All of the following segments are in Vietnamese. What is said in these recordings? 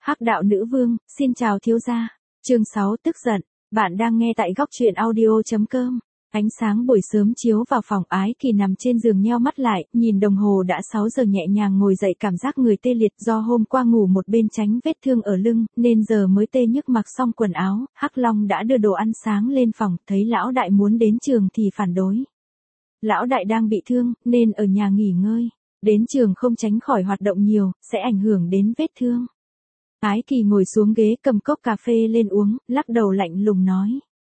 Hắc đạo nữ vương, xin chào thiếu gia. Chương 6 tức giận. Bạn đang nghe tại góc truyện audio.com. Ánh sáng buổi sớm chiếu vào phòng, Ái Kỳ nằm trên giường nheo mắt lại, nhìn đồng hồ đã 6 giờ nhẹ nhàng ngồi dậy, cảm giác người tê liệt do hôm qua ngủ một bên tránh vết thương ở lưng, nên giờ mới tê nhức. Mặc xong quần áo, Hắc Long đã đưa đồ ăn sáng lên phòng, thấy lão đại muốn đến trường thì phản đối. Lão đại đang bị thương, nên ở nhà nghỉ ngơi. Đến trường không tránh khỏi hoạt động nhiều, sẽ ảnh hưởng đến vết thương. Ái Kỳ ngồi xuống ghế cầm cốc cà phê lên uống, lắc đầu lạnh lùng nói.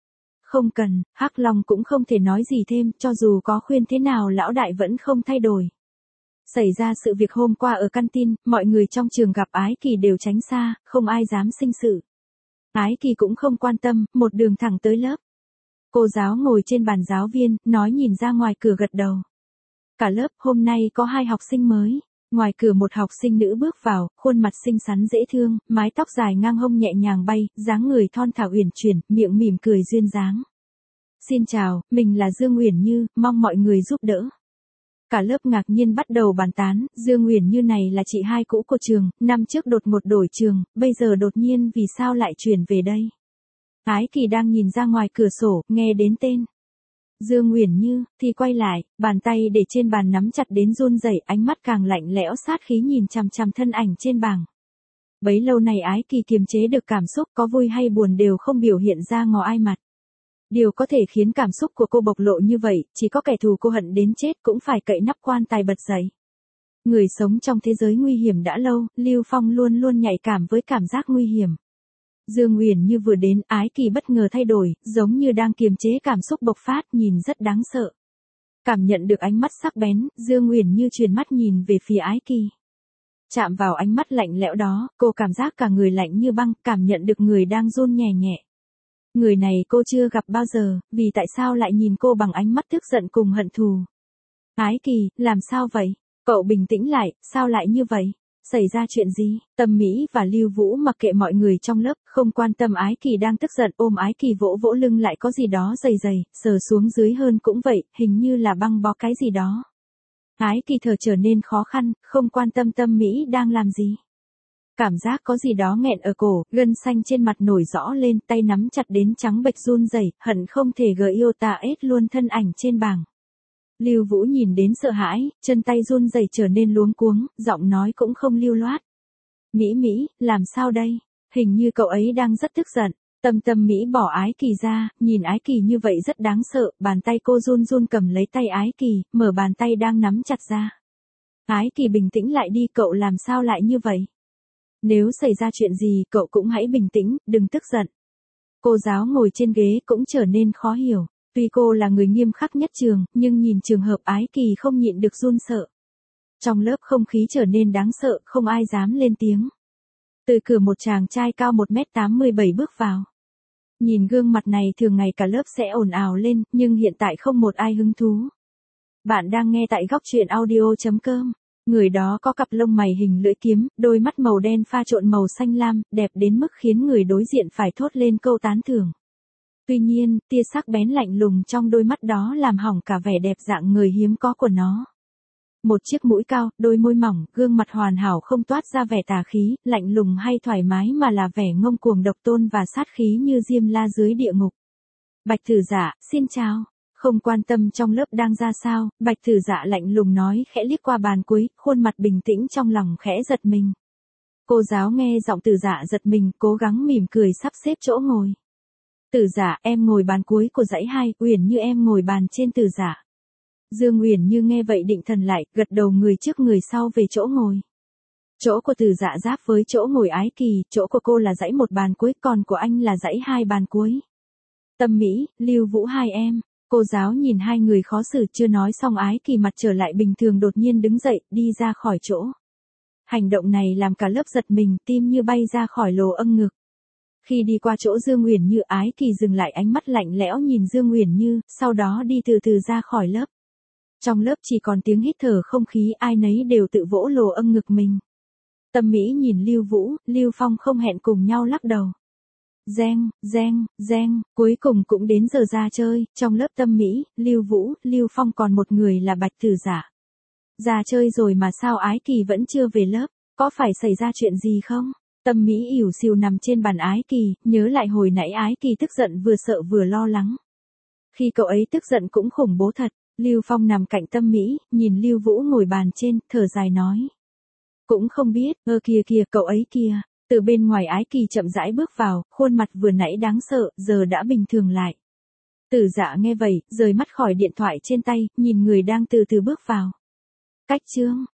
Không cần. Hắc Long cũng không thể nói gì thêm, cho dù có khuyên thế nào lão đại vẫn không thay đổi. Xảy ra sự việc hôm qua ở canteen, mọi người trong trường gặp Ái Kỳ đều tránh xa, không ai dám sinh sự. Ái Kỳ cũng không quan tâm, một đường thẳng tới lớp. Cô giáo ngồi trên bàn giáo viên, nói nhìn ra ngoài cửa gật đầu. Cả lớp hôm nay có 2 học sinh mới. Ngoài cửa một học sinh nữ bước vào, khuôn mặt xinh xắn dễ thương, mái tóc dài ngang hông nhẹ nhàng bay, dáng người thon thả uyển chuyển, miệng mỉm cười duyên dáng. Xin chào, mình là Dương Uyển Như, mong mọi người giúp đỡ. Cả lớp ngạc nhiên bắt đầu bàn tán, Dương Uyển Như này là chị hai cũ của trường, năm trước đột ngột đổi trường, bây giờ đột nhiên vì sao lại chuyển về đây. Ái Kỳ đang nhìn ra ngoài cửa sổ, nghe đến tên Dương Uyển Như, thì quay lại, bàn tay để trên bàn nắm chặt đến run rẩy, ánh mắt càng lạnh lẽo sát khí nhìn chằm chằm thân ảnh trên bảng. Bấy lâu này Ái Kỳ kiềm chế được cảm xúc, có vui hay buồn đều không biểu hiện ra ngó ai mặt. Điều có thể khiến cảm xúc của cô bộc lộ như vậy, chỉ có kẻ thù cô hận đến chết cũng phải cậy nắp quan tài bật dậy. Người sống trong thế giới nguy hiểm đã lâu, Lưu Phong luôn luôn nhạy cảm với cảm giác nguy hiểm. Dương Uyển Như vừa đến, Ái Kỳ bất ngờ thay đổi, giống như đang kiềm chế cảm xúc bộc phát, nhìn rất đáng sợ. Cảm nhận được ánh mắt sắc bén, Dương Uyển Như chuyển mắt nhìn về phía Ái Kỳ. Chạm vào ánh mắt lạnh lẽo đó, cô cảm giác cả người lạnh như băng, cảm nhận được người đang run nhẹ nhẹ. Người này cô chưa gặp bao giờ, vì tại sao lại nhìn cô bằng ánh mắt tức giận cùng hận thù. Ái Kỳ, làm sao vậy? Cậu bình tĩnh lại, sao lại như vậy? Xảy ra chuyện gì? Tâm Mỹ và Lưu Vũ mặc kệ mọi người trong lớp, không quan tâm Ái Kỳ đang tức giận, ôm Ái Kỳ vỗ vỗ lưng, lại có gì đó dày dày, sờ xuống dưới hơn cũng vậy, hình như là băng bó cái gì đó. Ái Kỳ thở trở nên khó khăn, không quan tâm Tâm Mỹ đang làm gì. Cảm giác có gì đó nghẹn ở cổ, gân xanh trên mặt nổi rõ lên, tay nắm chặt đến trắng bệch run rẩy, hận không thể ết luôn thân ảnh trên bảng. Lưu Vũ nhìn đến sợ hãi, chân tay run rẩy trở nên luống cuống, giọng nói cũng không lưu loát. Mỹ Mỹ, làm sao đây? Hình như cậu ấy đang rất tức giận. Tâm Mỹ bỏ Ái Kỳ ra, nhìn Ái Kỳ như vậy rất đáng sợ, bàn tay cô run run cầm lấy tay Ái Kỳ, mở bàn tay đang nắm chặt ra. Ái Kỳ bình tĩnh lại đi, cậu làm sao lại như vậy? Nếu xảy ra chuyện gì, cậu cũng hãy bình tĩnh, đừng tức giận. Cô giáo ngồi trên ghế cũng trở nên khó hiểu. Tuy cô là người nghiêm khắc nhất trường, nhưng nhìn trường hợp Ái Kỳ không nhịn được run sợ. Trong lớp không khí trở nên đáng sợ, không ai dám lên tiếng. Từ cửa một chàng trai cao 1m87 bước vào. Nhìn gương mặt này thường ngày cả lớp sẽ ồn ào lên, nhưng hiện tại không một ai hứng thú. Bạn đang nghe tại góc truyện audio.com. Người đó có cặp lông mày hình lưỡi kiếm, đôi mắt màu đen pha trộn màu xanh lam, đẹp đến mức khiến người đối diện phải thốt lên câu tán thưởng. Tuy nhiên, tia sắc bén lạnh lùng trong đôi mắt đó làm hỏng cả vẻ đẹp dạng người hiếm có của nó. Một chiếc mũi cao, đôi môi mỏng, gương mặt hoàn hảo không toát ra vẻ tà khí, lạnh lùng hay thoải mái mà là vẻ ngông cuồng độc tôn và sát khí như diêm la dưới địa ngục. Bạch Tử Dạ, xin chào. Không quan tâm trong lớp đang ra sao, Bạch Tử Dạ lạnh lùng nói, khẽ liếc qua bàn cuối, khuôn mặt bình tĩnh, trong lòng khẽ giật mình. Cô giáo nghe giọng Tử Dạ giật mình, cố gắng mỉm cười sắp xếp chỗ ngồi. Tử Dạ, em ngồi bàn cuối của dãy 2, Uyển Như em ngồi bàn trên. Tử Dạ. Dương Uyển Như nghe vậy định thần lại, gật đầu, người trước người sau về chỗ ngồi. Chỗ của Tử Dạ giáp với chỗ ngồi Ái Kỳ, chỗ của cô là dãy 1 bàn cuối, còn của anh là dãy 2 bàn cuối. Tâm Mỹ, Lưu Vũ hai em. Cô giáo nhìn hai người khó xử, chưa nói xong Ái Kỳ mặt trở lại bình thường, đột nhiên đứng dậy, đi ra khỏi chỗ. Hành động này làm cả lớp giật mình, tim như bay ra khỏi lỗ âng ngực. Khi đi qua chỗ Dương Uyển Như, Ái Kỳ dừng lại, ánh mắt lạnh lẽo nhìn Dương Uyển Như, sau đó đi từ từ ra khỏi lớp. Trong lớp chỉ còn tiếng hít thở không khí, ai nấy đều tự vỗ lỗ âng ngực mình. Tâm Mỹ nhìn Lưu Vũ, Lưu Phong không hẹn cùng nhau lắc đầu. Reng, cuối cùng cũng đến giờ ra chơi, trong lớp Tâm Mỹ, Lưu Vũ, Lưu Phong còn một người là Bạch Tử Dạ. Ra chơi rồi mà sao Ái Kỳ vẫn chưa về lớp, có phải xảy ra chuyện gì không? Tâm Mỹ ỉu xìu nằm trên bàn Ái Kỳ, nhớ lại hồi nãy Ái Kỳ tức giận vừa sợ vừa lo lắng. Khi cậu ấy tức giận cũng khủng bố thật, Lưu Phong nằm cạnh Tâm Mỹ, nhìn Lưu Vũ ngồi bàn trên, thở dài nói. Cũng không biết, kìa kìa cậu ấy kìa. Từ bên ngoài Ái Kỳ chậm rãi bước vào, khuôn mặt vừa nãy đáng sợ, giờ đã bình thường lại. Tử Dạ nghe vậy, rời mắt khỏi điện thoại trên tay, nhìn người đang từ từ bước vào. Cách chương